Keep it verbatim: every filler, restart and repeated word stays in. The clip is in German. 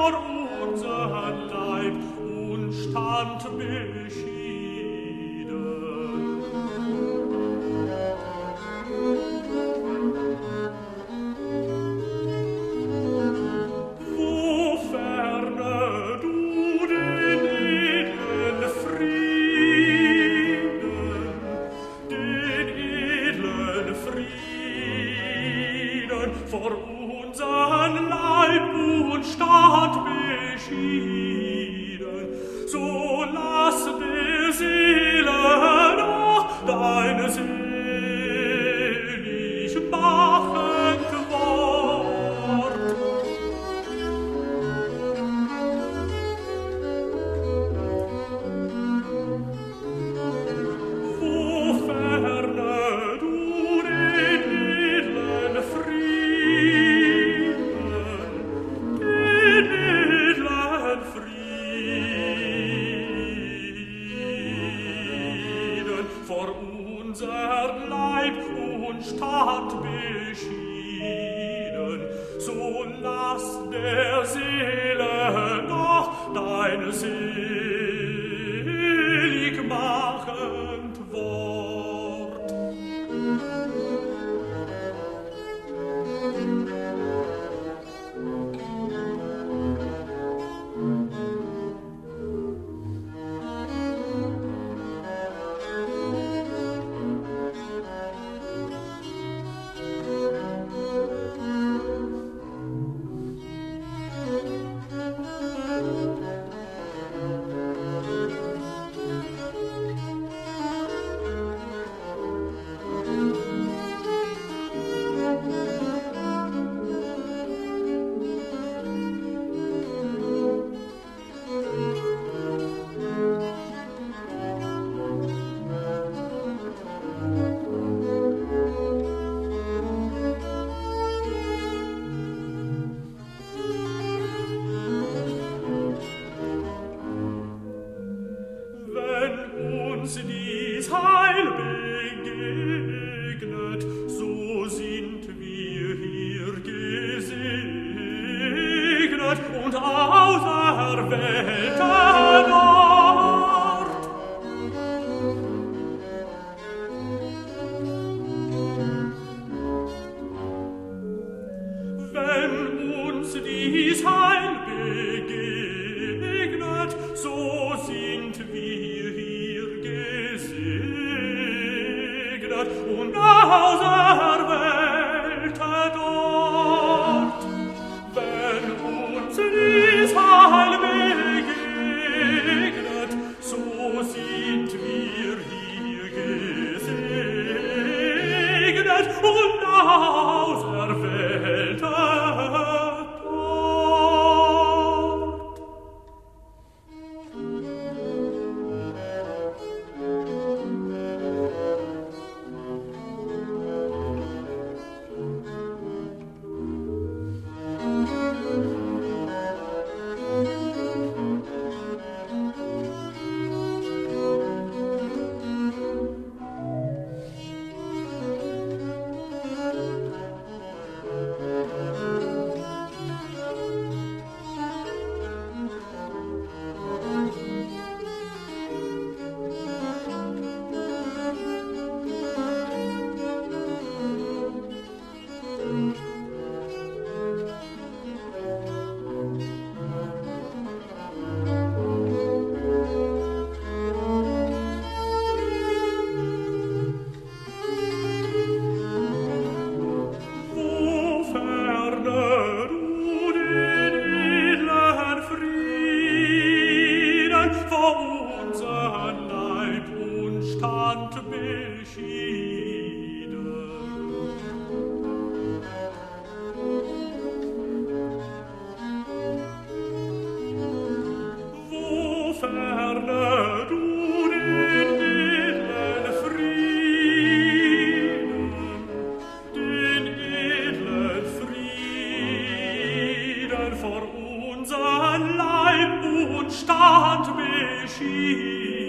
vor unseren Leib und stand beschieden. Woferne du den edlen Frieden, den edlen Frieden vor unseren Leib und stand beschieden, so lass der Seele doch deine selig machend Wort. Woferne du den edlen Frieden, den edlen Frieden vor unser Leib und stand beschieden, so lass der Seele doch dein selig machend Wort. Wenn uns dies Heil begegnet, so sind wir hier gesegnet und auserwählte dort. Wenn uns dies Heil begegnet, so sind wir hier gesegnet und auserwählte dort. Wenn uns dies Heil begegnet, so sind wir hier gesegnet und auserwählte dort. vor unseren Leib und stand beschieden.